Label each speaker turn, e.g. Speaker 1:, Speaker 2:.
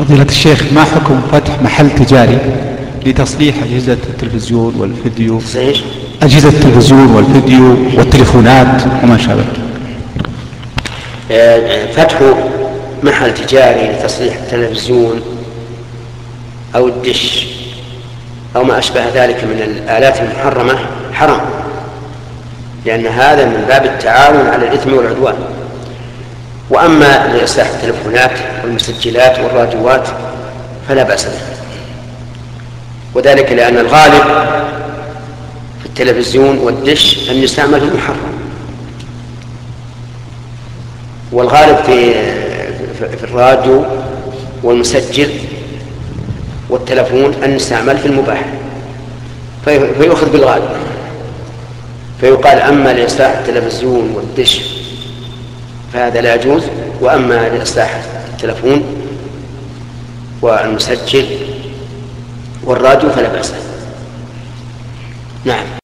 Speaker 1: فضيلة الشيخ، ما حكم فتح محل تجاري لتصليح أجهزة التلفزيون والفيديو؟ أجهزة التلفزيون والفيديو والتليفونات وما شابه.
Speaker 2: فتح محل تجاري لتصليح التلفزيون أو الدش أو ما أشبه ذلك من الآلات المحرمة حرام، لأن هذا من باب التعاون على الإثم والعدوان. وأما لإصلاح التلفونات والمسجلات والراديوات فلا بأس به، وذلك لأن الغالب في التلفزيون والدش أن يستعمل في المحرم، والغالب في الراديو والمسجل والتلفون أن يستعمل في المباح، فيؤخذ بالغالب، فيقال أما لإصلاح التلفزيون والدش فهذا لا يجوز، وأما لإصلاح التلفون والمسجل والراديو فلا بأس. نعم.